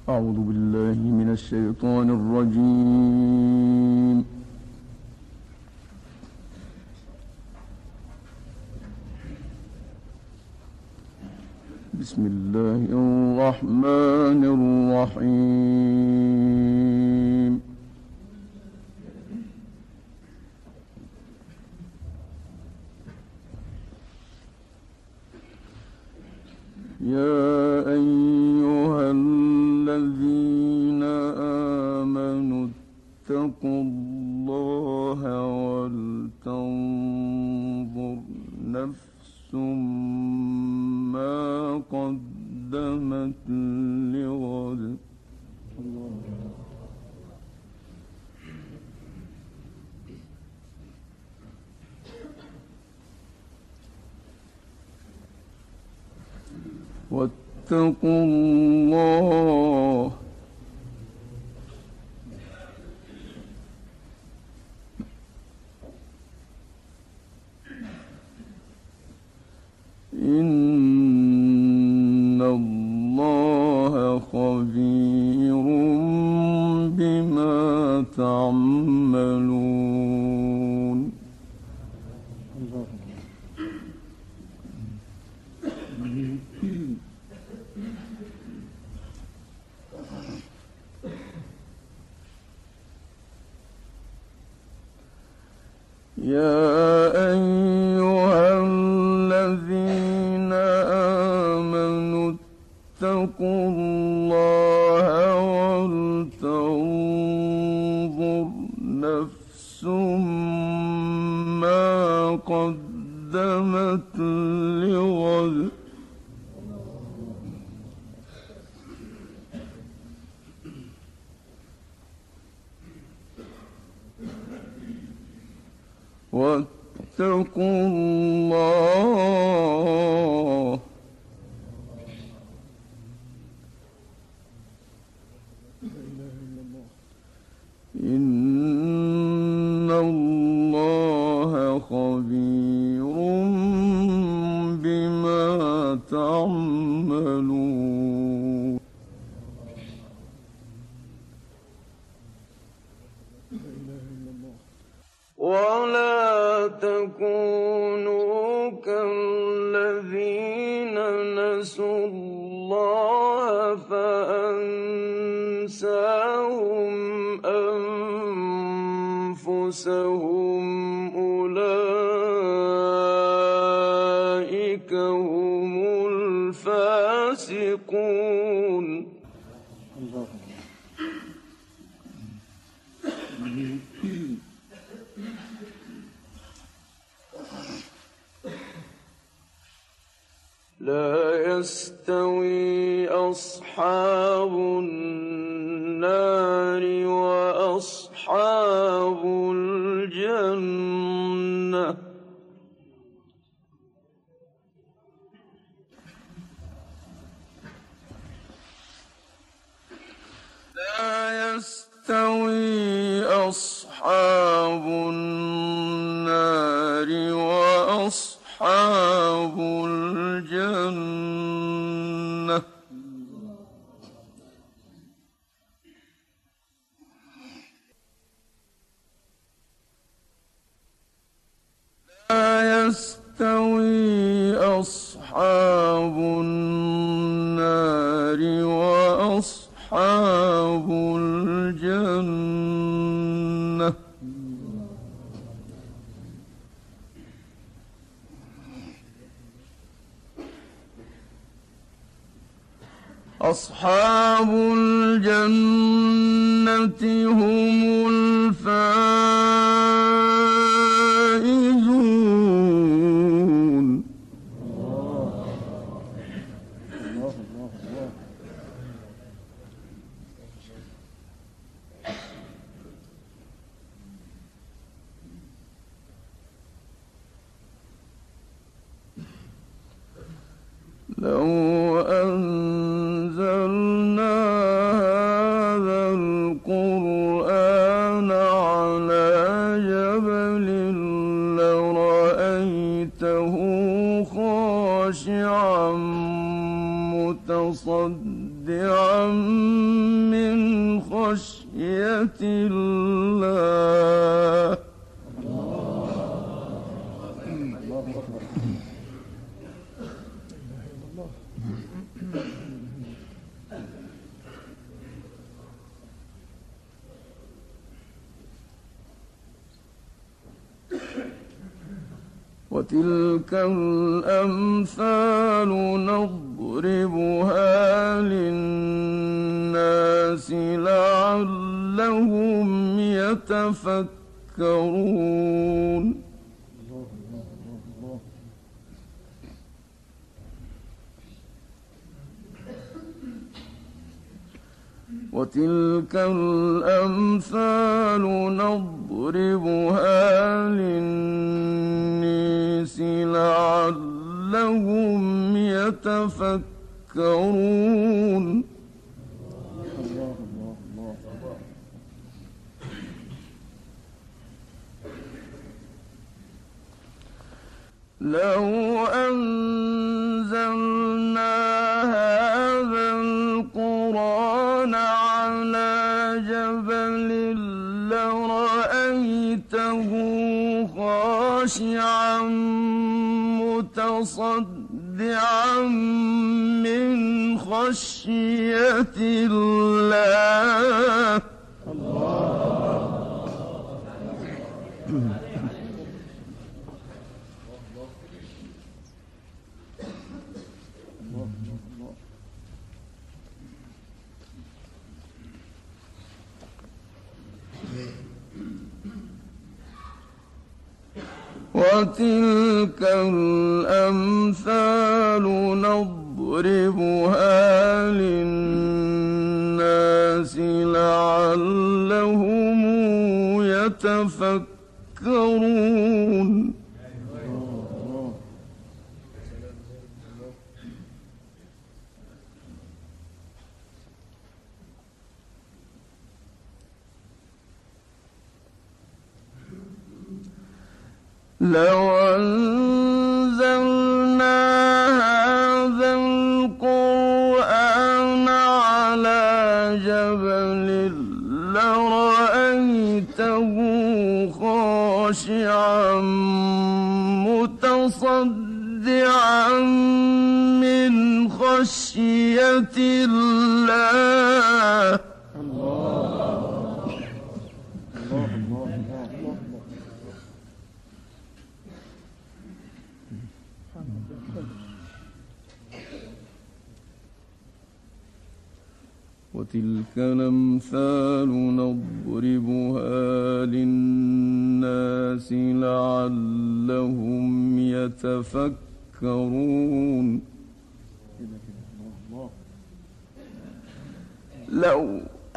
أعوذ بالله من الشيطان الرجيم. بسم الله الرحمن الرحيم. يا أيها الذين آمنوا اتقوا الله ولتنظر نفس ما قدمت لغد. واتقوا الله إن الله خبير بما تعملون. يا أيها الذين آمنوا اتقوا الله ولتنظر نفس ما قدمت لغد. واتقوا الله إن الله خبير بما تعملون. ولا تكونوا كالذين نسوا الله فأنساهم أنفسهم أولئك هم الفاسقون. لا يستوي أصحاب النار وأصحاب الجنة. لا يستوي أصحاب النار وأصحاب الجنة. لا يستوي أصحاب النار وأصحاب الجنة. أصحاب الجنة هم الفائزون. لو أنزلنا هذا القرآن على جبل لرأيته خاشعا متصدعا خشية الله. وتلك الأمثال نضربها للناس لعلهم يتفكرون. وتلك الأمثال نضربها للناس لعلهم يتفكرون. لو أنزلنا هذا القرآن على جبل لرأيته خاشعا متصدعا من خشية الله. وتلك الأمثال نضربها للناس لعلهم يتفكرون. لو أنزلنا هذا القرآن على جبل لرأيته خاشعا متصدعا من خشية الله. وتلك الأمثال نضربها للناس لعلهم يتفكرون. لو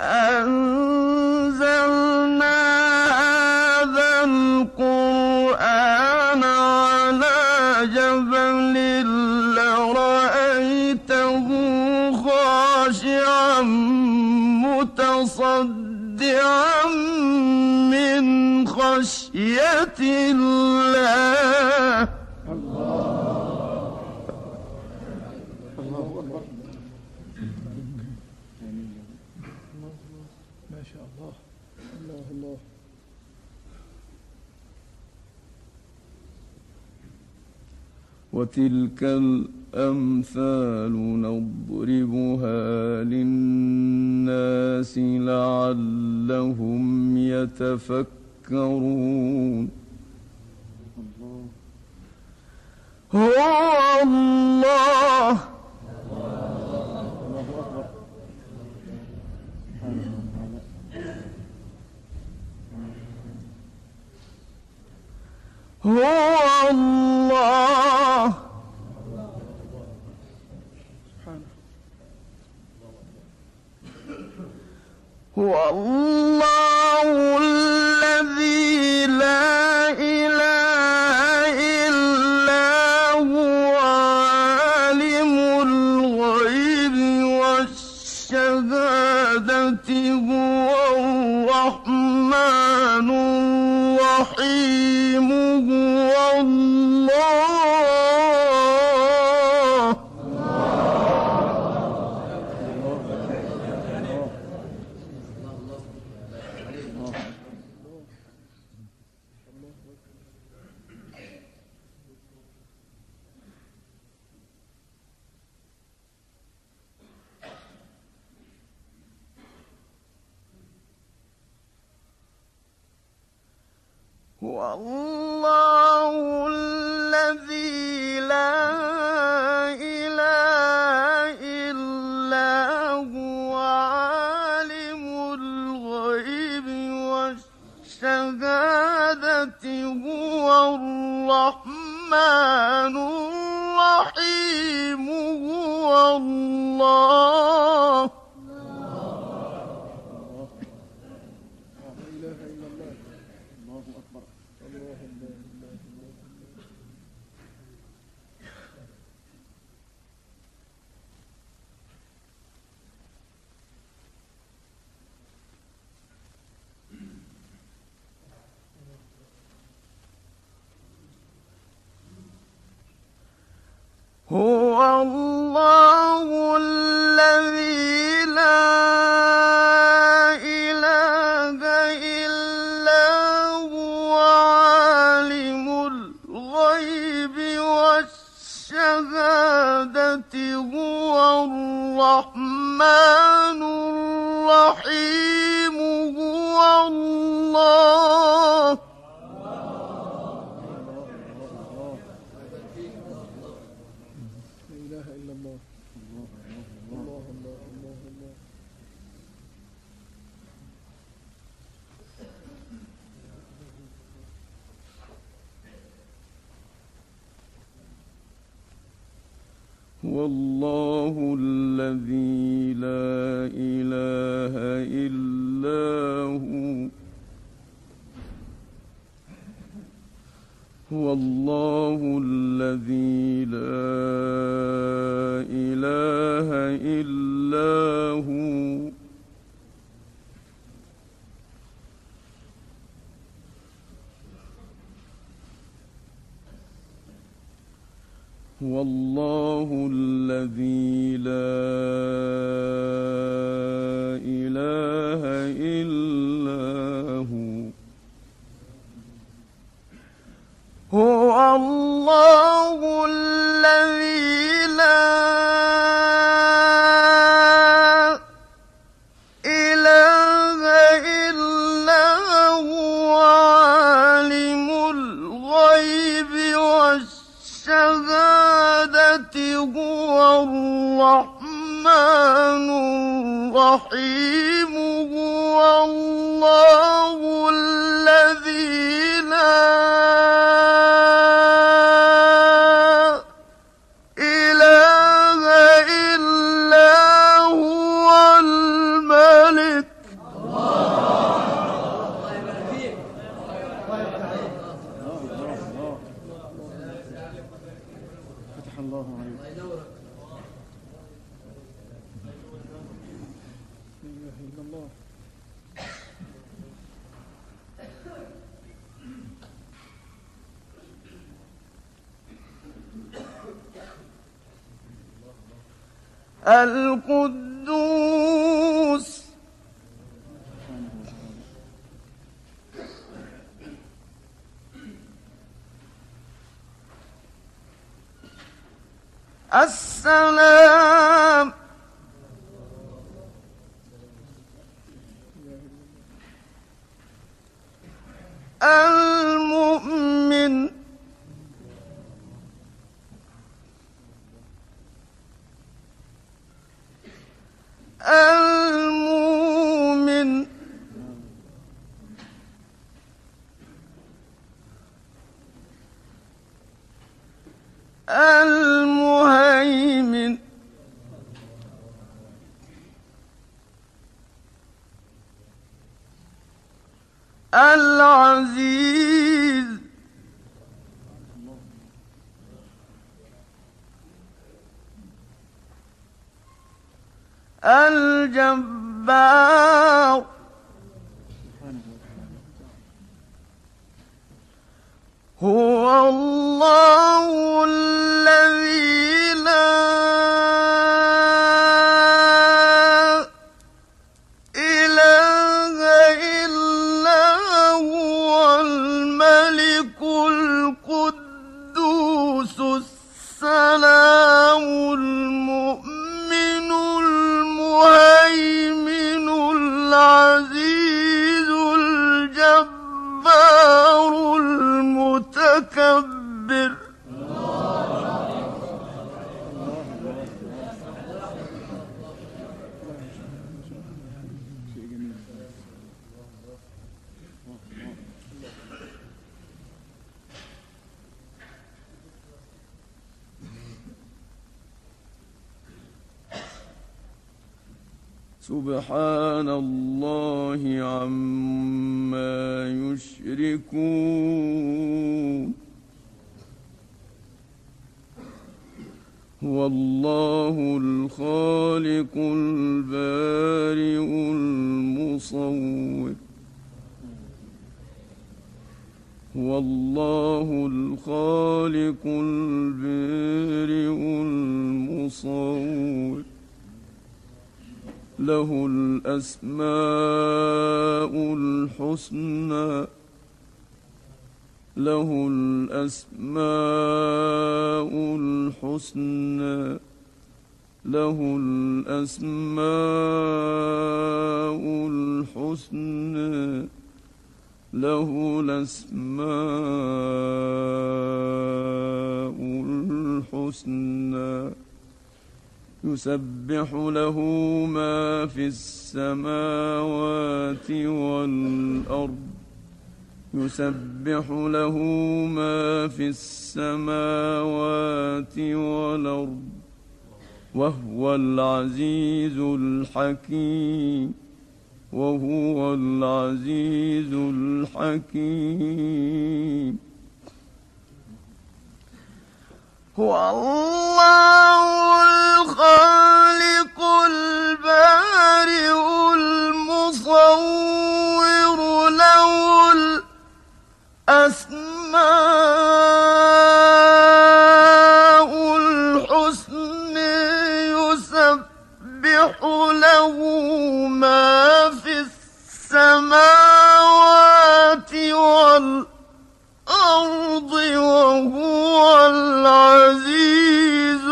أنزلنا هذا القرآن على جبل لرأيته خاشعا متصدعا من خشية الله. ما شاء الله. الله. وتلك الأمثال نضربها للناس لعلهم يتفكرون. هو الله هو الله الذي لا إله إلا هو عالم الغيب والشهادة هو الرحمن الرحيم هو الله. الله الذي لا إله إلا هو عالم الغيب والشهادة هو الرحمن الرحيم هو الله. هو الله الذي لا إله إلا هو عالم الغيب والشهادة هو الرحمن الرحيم هو الله. هو الله الذي لا إله إلا هو. هو الله الذي لا إله إلا هو. هو الله الذي لا إله إلا هو. هو الله الذي لا إله إلا هو عالم الغيب والشهادة هو الرحمن الرحيم هو الله الذي لا إله إلا هو الملك. فتح الله عليك. لا إله إلا الله. القدوس السلام المؤمن المؤمن المهيمن العزيز الجبار هو الله الذي لا إله إلا هو الملك القدوس السلام المؤمن المهيمن العزيز الجبار سبحان الله عما يشركون هو الله الخالق البارئ المصور هو الله الخالق البارئ المصور له الأسماء الحسنى له الأسماء الحسنى له الأسماء الحسنى له الأسماء الحسنى يسبح له ما في السماوات والأرض يسبح له ما في السماوات والأرض وهو العزيز الحكيم وهو العزيز الحكيم هو الله الخالق البارئ المصور له الأسماء الحسنى يسبح له ما في السماوات والأرض وهو العزيز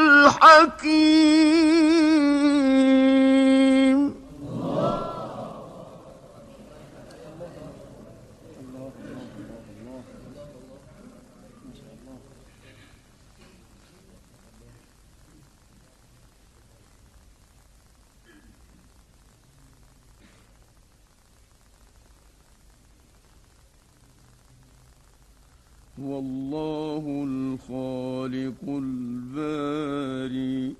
الحكيم هو الله الخالق البارئ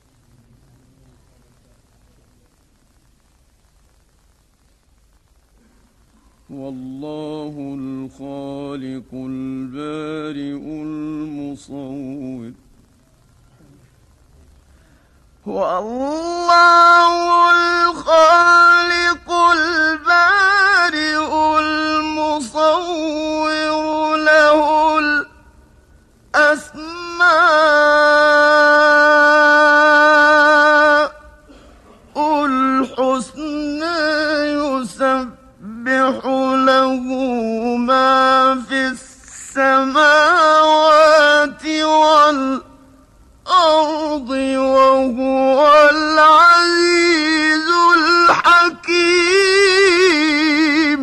هو الله الخالق البارئ المصور هو الله الخالق البارئ المصور له الأسماء الحسنى يسبح له ما في السماوات والأرض وهو العزيز الحكيم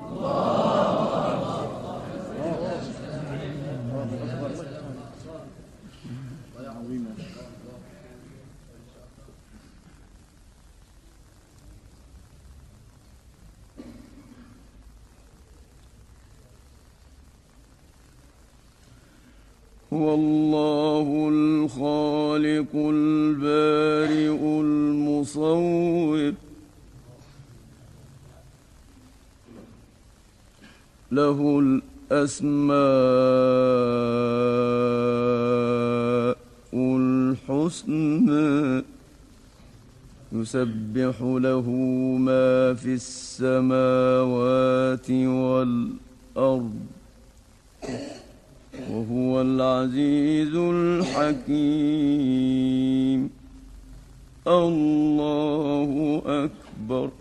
هو الله الخالق البارئ المصور له الأسماء الحسنى يسبح له ما في السماوات والأرض وهو العزيز الحكيم الله أكبر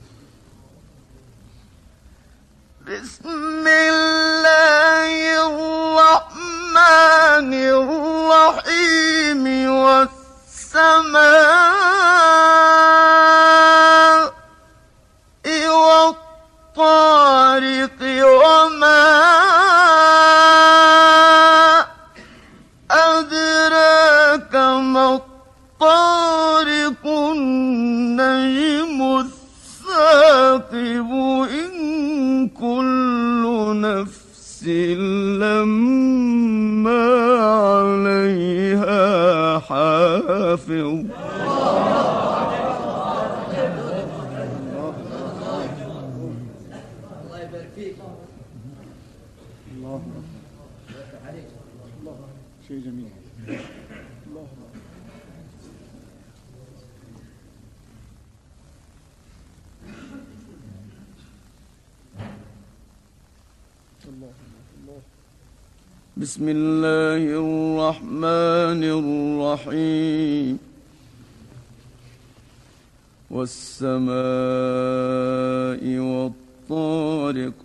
بسم الله الرحمن الرحيم والسماء والطارق وما أدراك ما الطارق النجم الثاقب إن كل نفس لما عليها حافظ الله الله شيء جميل. الله الله الله. بسم الله الرحمن الرحيم. والسماء والطارق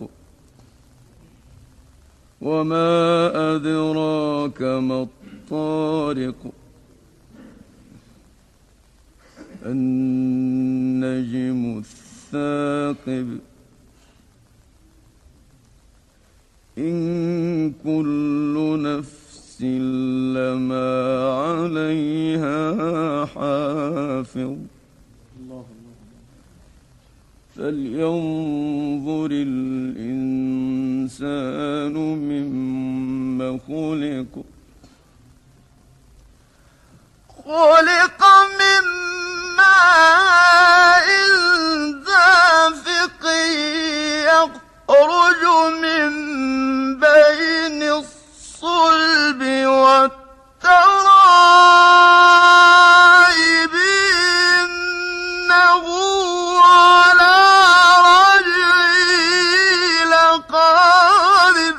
وما أدراك ما الطارق النجم الثاقب إن كل نفس لما عليها حافظ فلينظر الإنسان مما خلق. خلق من ماء دافق يخرج من بين الصلب والترائب إنه على رجعه لقادر.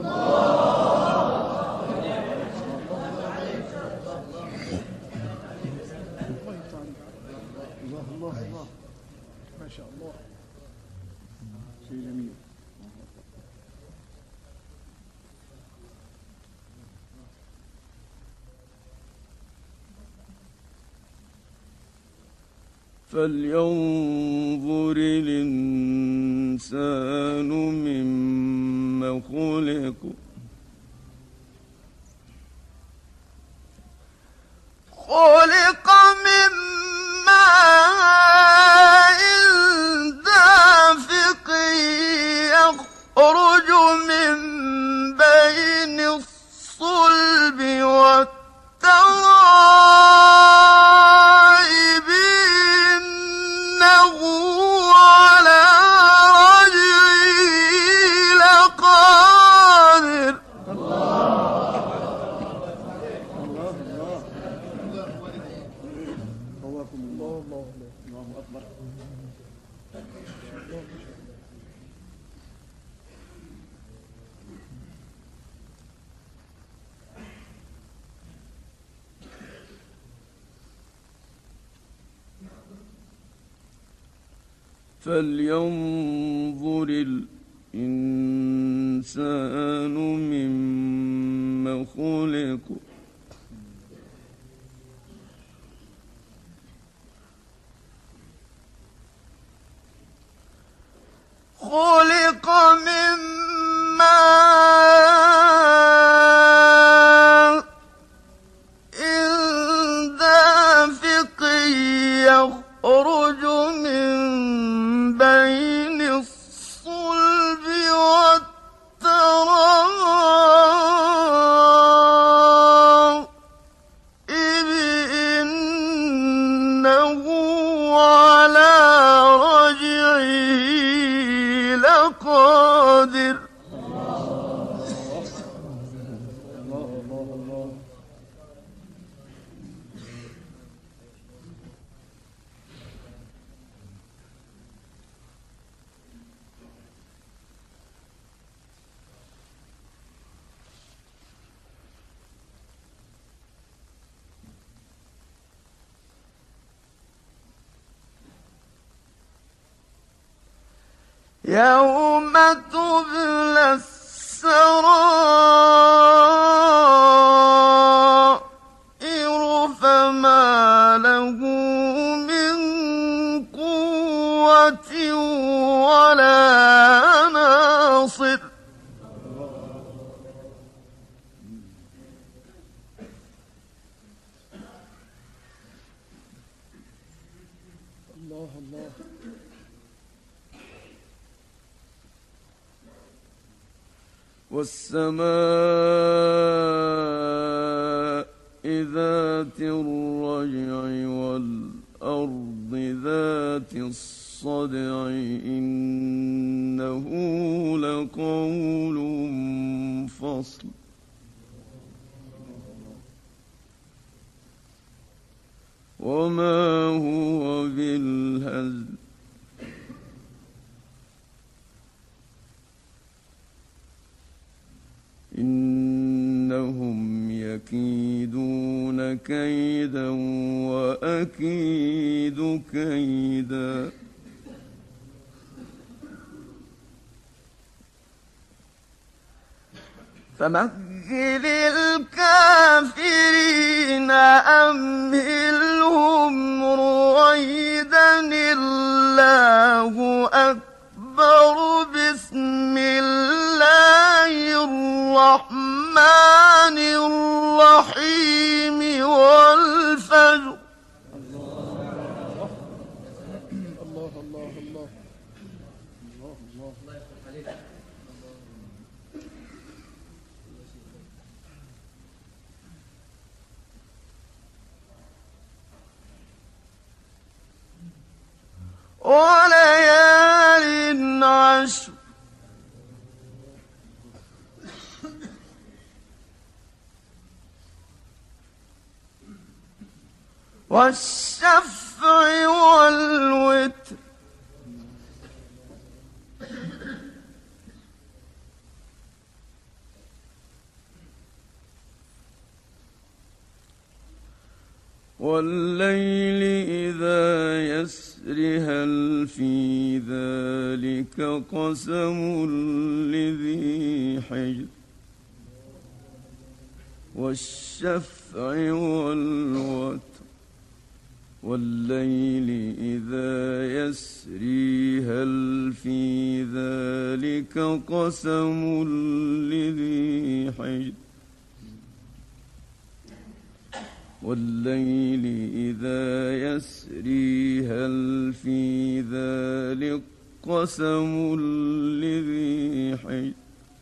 الله الله ما شاء الله شيء جميل. فلينظر الإنسان مما خلق. خلق من ماء دافق يخرج من بين الصلب والترائب إنه على رجعه لقادر. قواكم الله. الله الله أكبر. فلينظر الإنسان مما خلق. خلق من ماء دافق يخرج من بين الصلب والترائب إنه على رجعه لقادر. الله الله الله. يوم تبلى السرائر فما له من قوة ولا ناصر. الله الله. والسماء ذات الرجع والأرض ذات الصدع الصدع إنه لقول فصل وما هو بالهزل إنهم يكيدون كيدا وأكيد كيدا فمهل الكافرين أمهلهم رويدا الله أكبر بسم الله الرحمن الرحيم والفجر الله الله الله الله الله وليال عشر والشفع والوتر والليل إذا يسر هل في ذلك قسم لذي حجر والشفع والوتر والليل إذا يسري هل في ذلك قسم لذي حجر والليل إذا يسري هل في ذلك قسم لذي حجر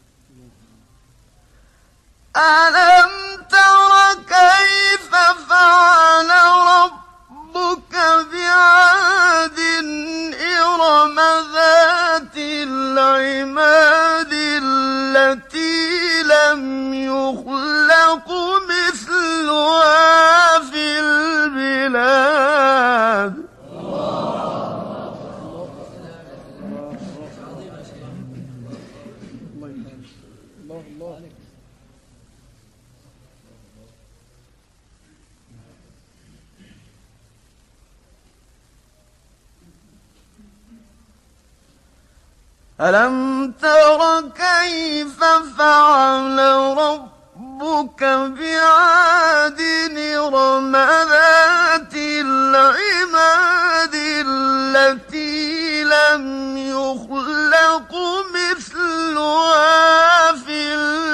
ألم تر كيف فعل ربك بعاد إرم ذات العماد التي لم يخلق مثلها في البلاد الله الله ألم تر كيف فعل ربك بعاد إرم ذات العماد التي لم يخلق مثلها في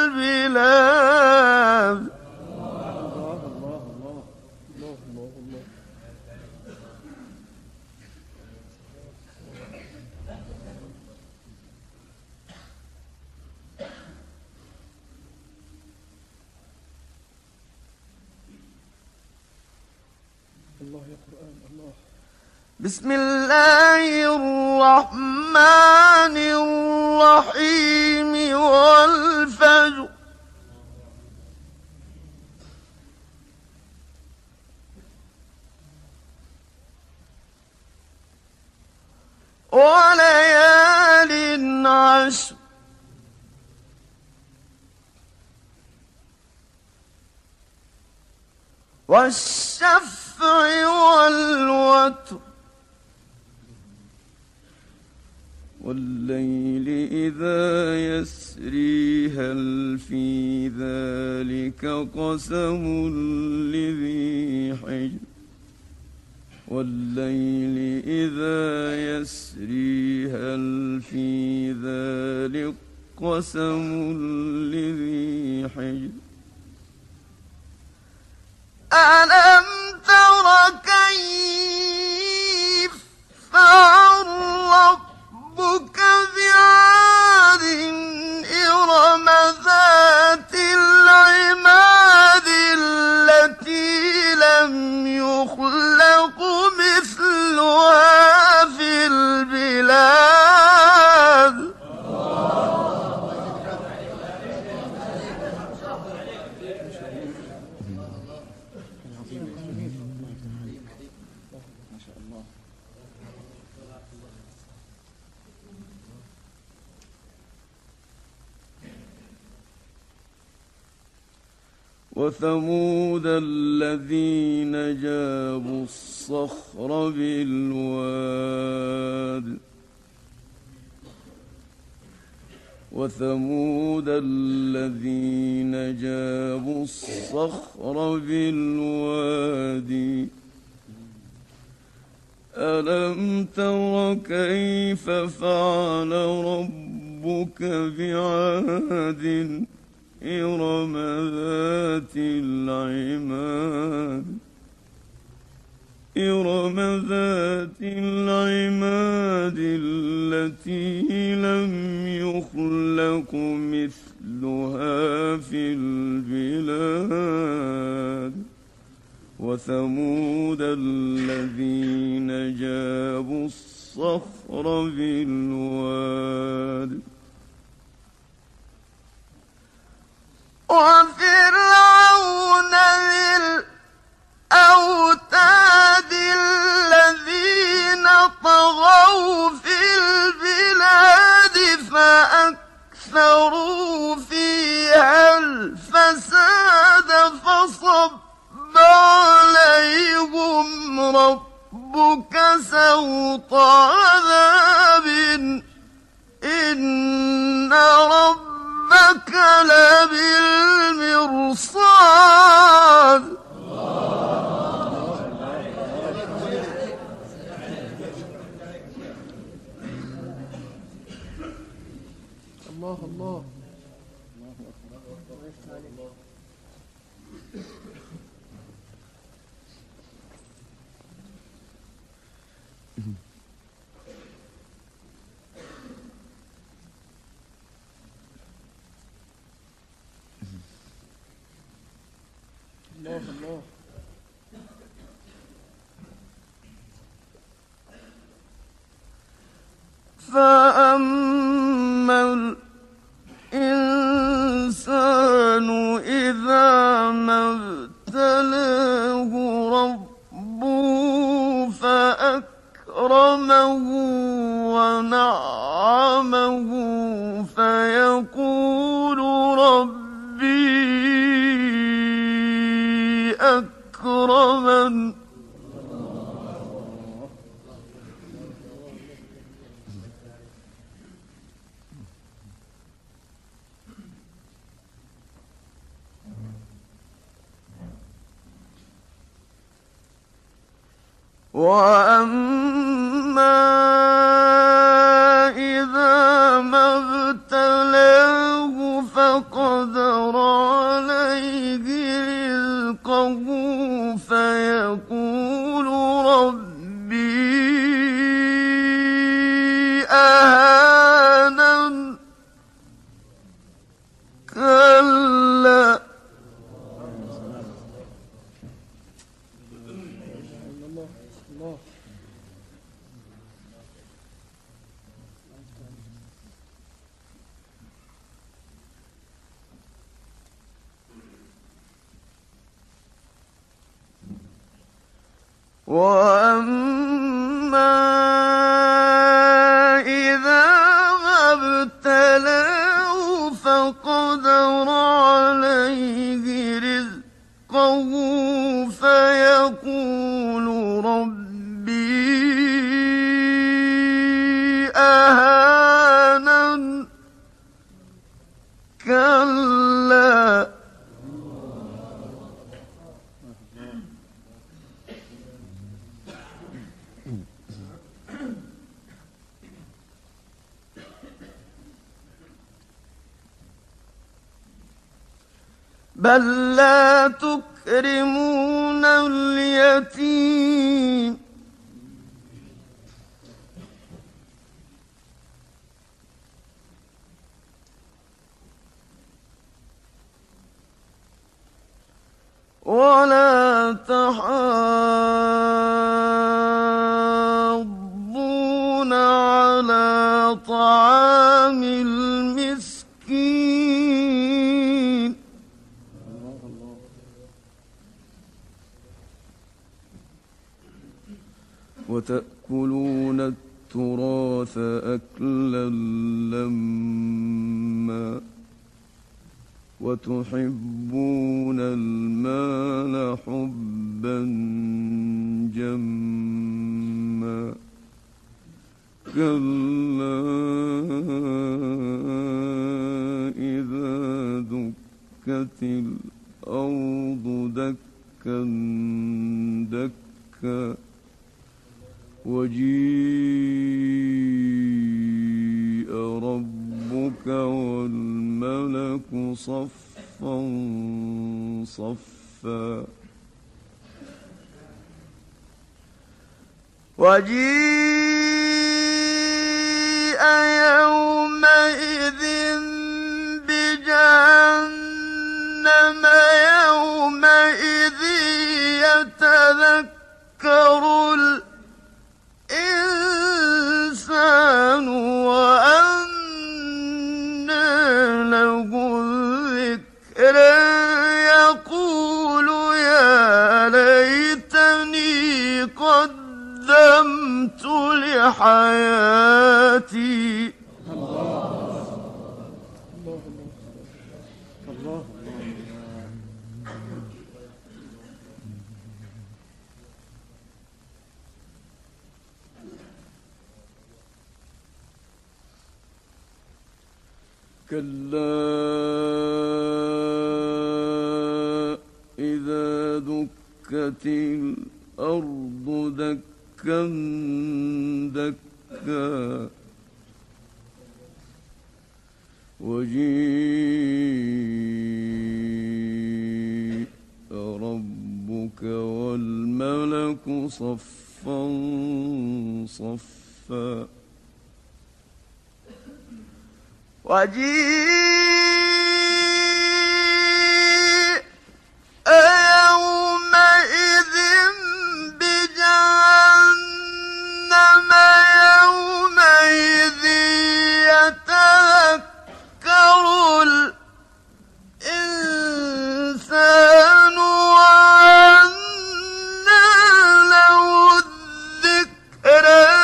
البلاد الله الله الله الله الله الله الله يا قرآن الله بسم الله الرحمن الرحيم والفجر وليال عشر والشفع والوتر والليل إذا يسري هل في ذلك قسم لذي حجر والليل إذا يسري هل في ذلك قسم لذي حجر ألم تر كيف فعل ربك بعاد إرم ذات العماد التي لم يخلق مثلها في البلاد وثمود الذين جابوا الصخر بالواد وثمود الذين جابوا الصخر بالوادي ألم تر كيف فعل ربك بعاد إرم ذات العماد التي لم يخلق مثلها في البلاد وثمود الذين جابوا الصخر بالواد وفرعون ذي الأوتاد الذين طغوا في البلاد فأكثروا فيها الفساد فصب عليهم ربك سوط عذاب إن ربك لبالمرصاد الله الله الله الله فأما الإنسان إذا ما ابتلاه ربه فأكرمه ونعمه فيقول ربي أكرمن وأما إذا ما ابتلاه فقدر عليه رزقه فيقول ربي أهانن كلا الله وأما إذا ما ابتلاه فقدر عليه رزقه فيقول ربي أهانن كلا بل لا تكرمون اليتيم ولا تحاضون على طعام المسكين وتأكلون التراث أكلا لما وتحبون المال حبا جما كلا إذا دكت الأرض دكا دكا وجيء ربك والملك صفا صفا وجيء يومئذ بجهنم يومئذ يتذكر الإنسان وأنى له الذكر يقول يا ليتني قدمت لحياتي كلا إذا دكت الأرض دكا دكا وجيء ربك والملك صفا صفا وجيء يومئذ بجهنم يومئذ يتذكر الإنسان وأنى له الذكر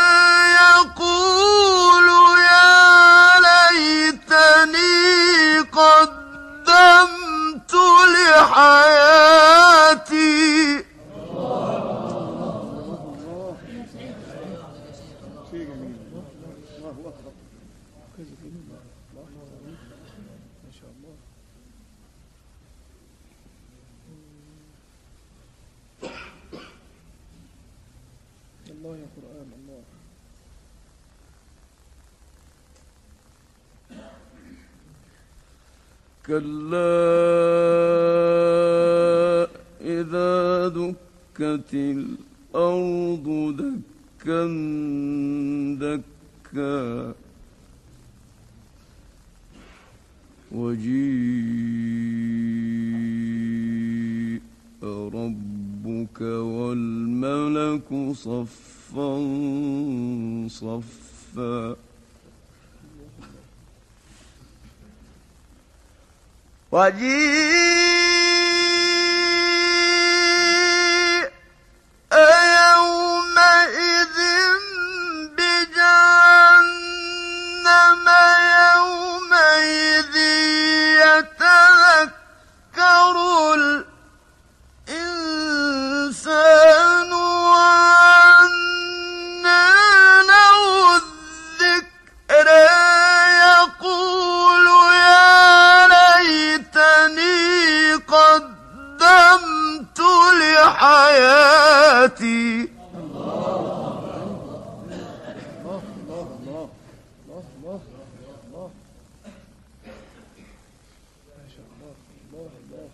يقول يا ليتني قدمت لحياتي شيء جميل. الله أكبر. كذا جميل. الله ما شاء الله. الله يا قرآن الله. كلا إذا دكت الأرض دكا دكا وجيء ربك والملك صفا صفا وجيء يومئذ بجهنم يومئذ يتذكر الإنسان وأنى له الذكر يقول يا ليتني قدمت لحياتي ما شاء الله. الله.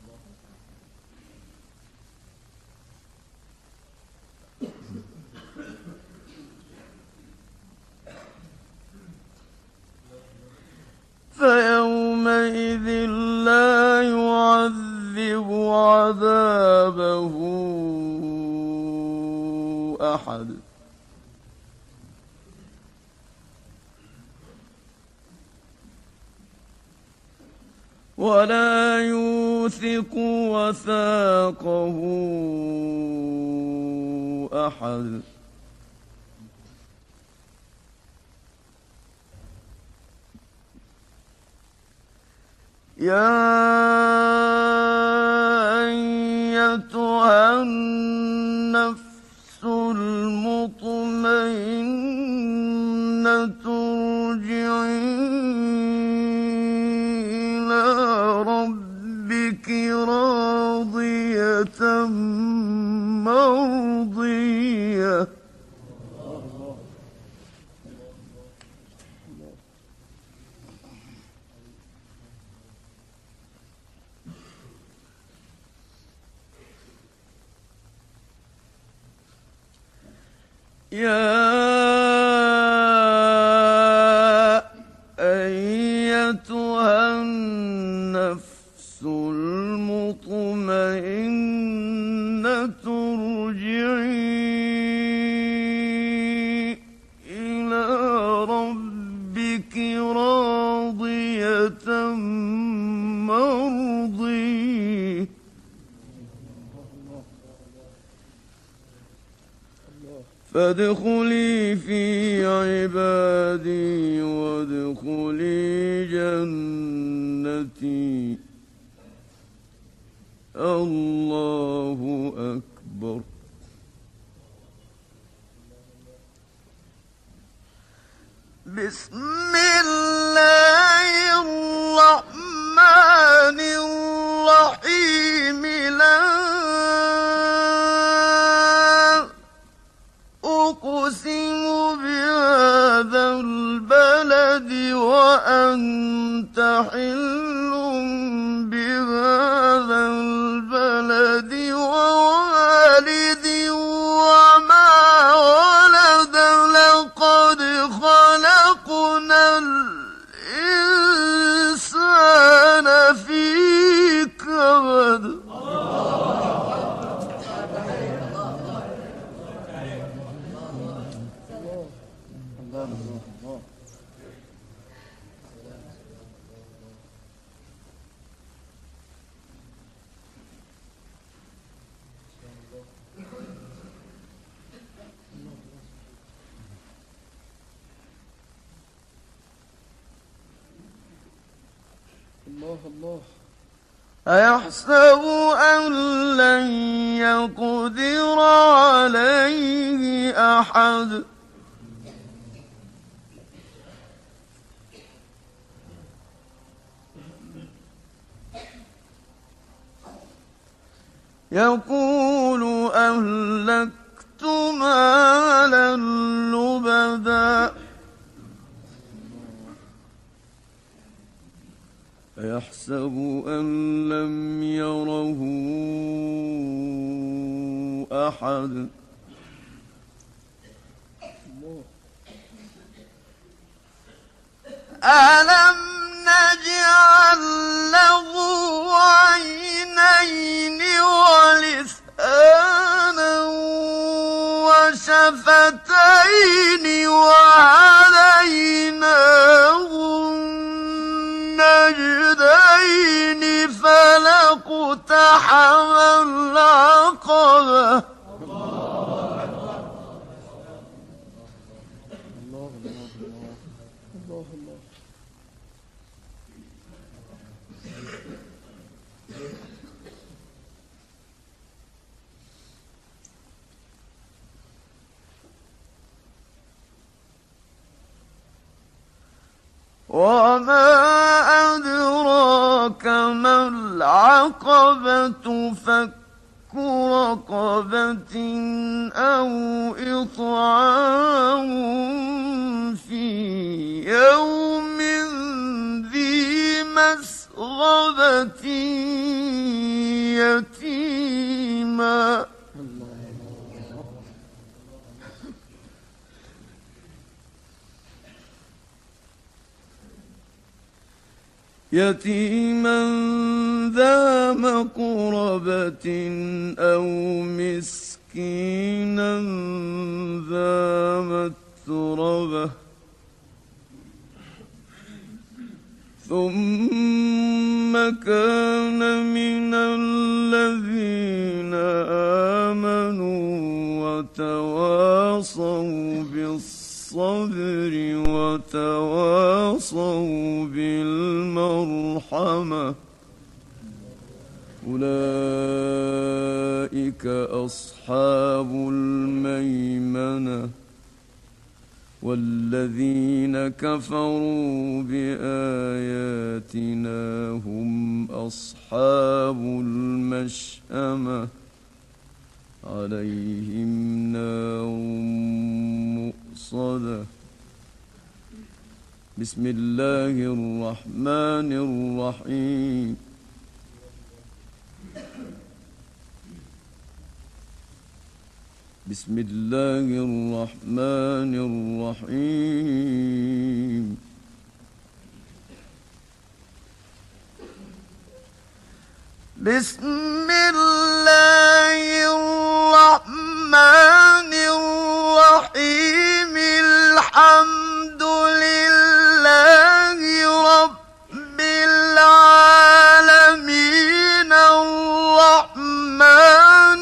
فيومئذ لا يعذب عذابه أحد ولا يوثق وثاقه أحد يا أيتها النفس المطمئنة ارجعي إلى ربك راضية مرضية. يا أيتها النفس المطمئنة ارجعي إلى ربك راضية مرضية. فادخلي في عبادي وادخلي جنتي. الله أكبر. بسم الله الرحمن الرحيم. لا أقسم بهذا البلد وأنت حل بهذا البلد ووالد وما ولد. لقد خلقنا الإنسان في كبد. الله. أيحسب أن لن يقدر عليه أحد. يقول أهلكت مالا لبدا. أيحسب أن لم يره أحد. ألم نجعل له عينين ولسانا وشفتين وهديناه النجدين. فلاقتحم العقبة. وما أدراك ما العقبة. فك رقبة أو إطعام في يوم ذي مسغبة يتيما. يتيما ذا مقربة أو مسكينا ذا متربة. ثم كان من الذين آمنوا وتواصوا بالصبر بالصبر وتواصوا بالمرحمة أولئك أصحاب الميمنة والذين كفروا بآياتنا هم أصحاب المشأمة عليهم نار مؤصدة بسم الله الرحمن الرحيم بسم الله الرحمن الرحيم بسم الله الرحمن الرحيم الحمد لله رب العالمين الرحمن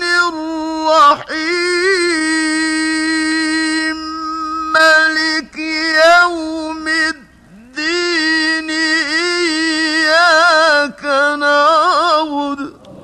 الرحيم مالك يوم الدين إياك نعبد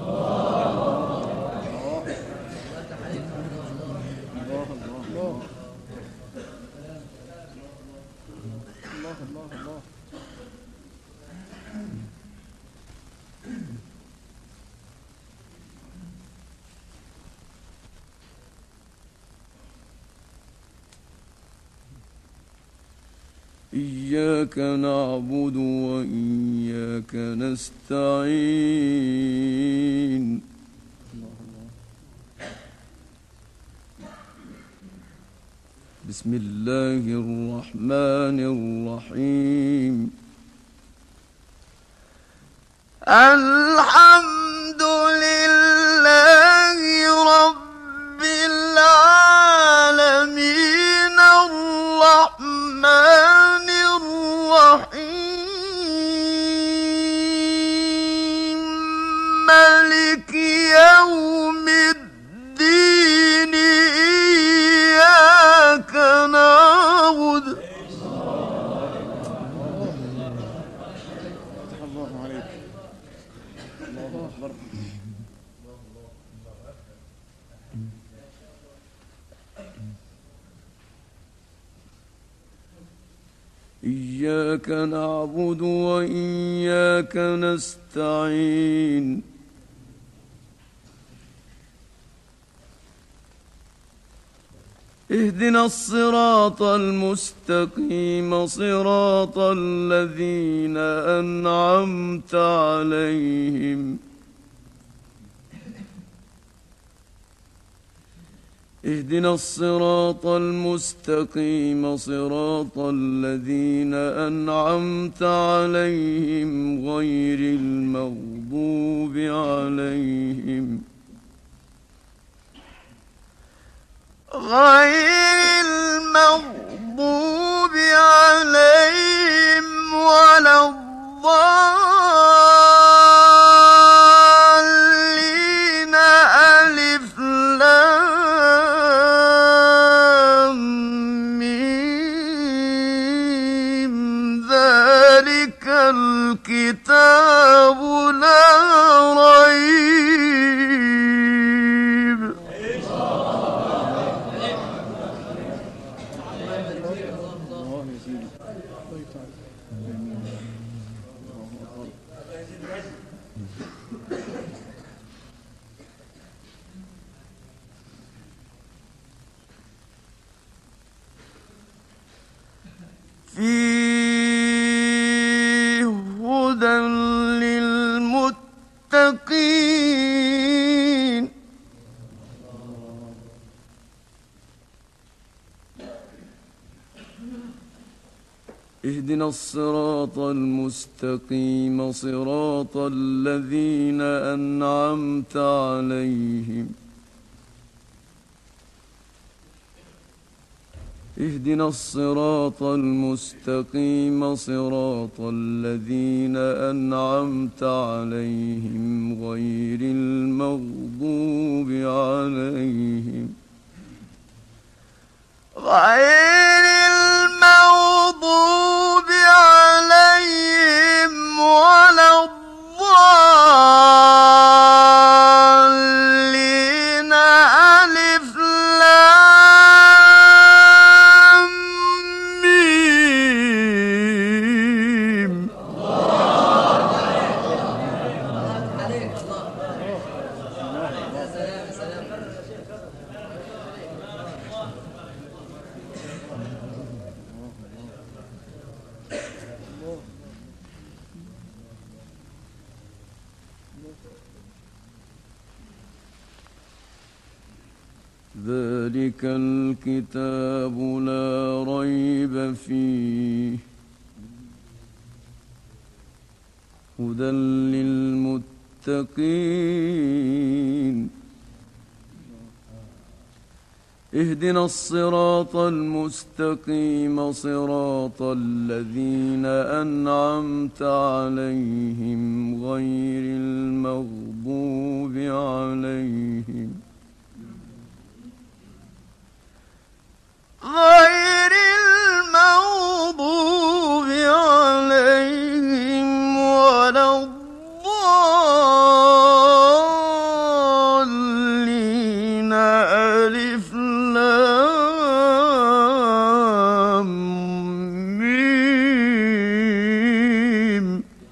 إياك نعبد وإياك نستعين بسم الله الرحمن الرحيم الحمد لله رب العالمين الرحمن الرحيم مالك يوم الدين إياك نعبد الله عليك. الله أكبر. إياك نعبد وإياك نستعين اهدنا الصراط المستقيم صراط الذين أنعمت عليهم اهدنا الصراط المستقيم صراط الذين أنعمت عليهم غير المغضوب عليهم ولا الضالين ألف لام ميم ذلك الكتاب لا ريب الله يزيد. الله تعالى. آمين. الله أكبر. في هدى للمتقين اهدنا الصراط المستقيم صراط الذين أنعمت عليهم اهدنا الصراط المستقيم صراط الذين أنعمت عليهم غير المغضوب عليهم غير المغضوب عليهم ولا الضالين. ألف لام ميم. ذلك الكتاب لا ريب فيه هدى للمتقين. اهدنا الصراط المستقيم صراط الذين أنعمت عليهم غير المغضوب عليهم ولا الضالين. ألف لام ميم.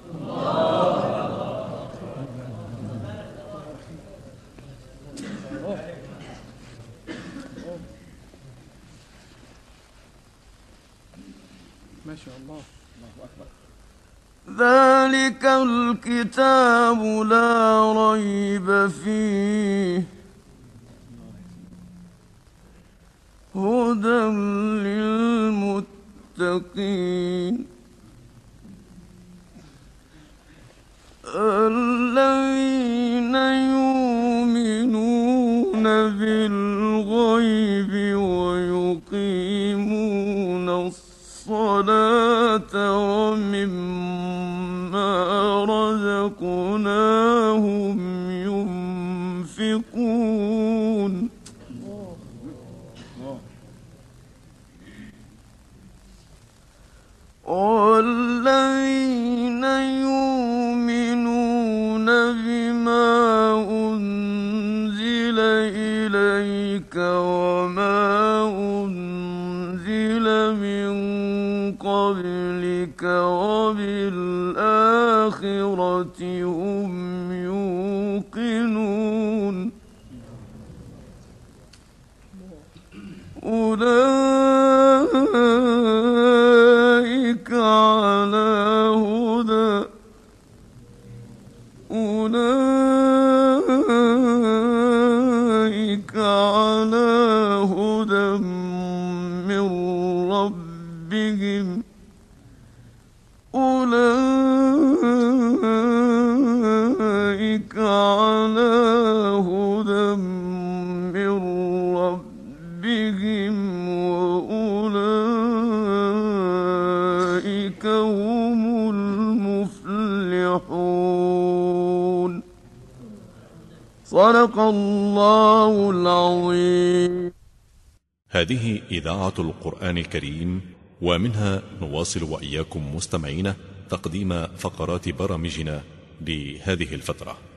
ما شاء الله. الله أكبر. ذلك الكتاب لا ريب فيه هدى للمتقين. الذين يؤمنون بالغيب ويقيمون الصلاة ومما رزقناهم ينفقون. والذين يؤمنون بما أنزل إليك وما أنزل من قبلك وبالآخرة هم يوقنون. أولئك على هدى من ربهم. أولئك على هدى من ربهم وأولئك هم المفلحون. صدق الله العظيم. هذه إذاعة القرآن الكريم، ومنها نواصل وإياكم مستمعين تقديم فقرات برامجنا لهذه الفترة.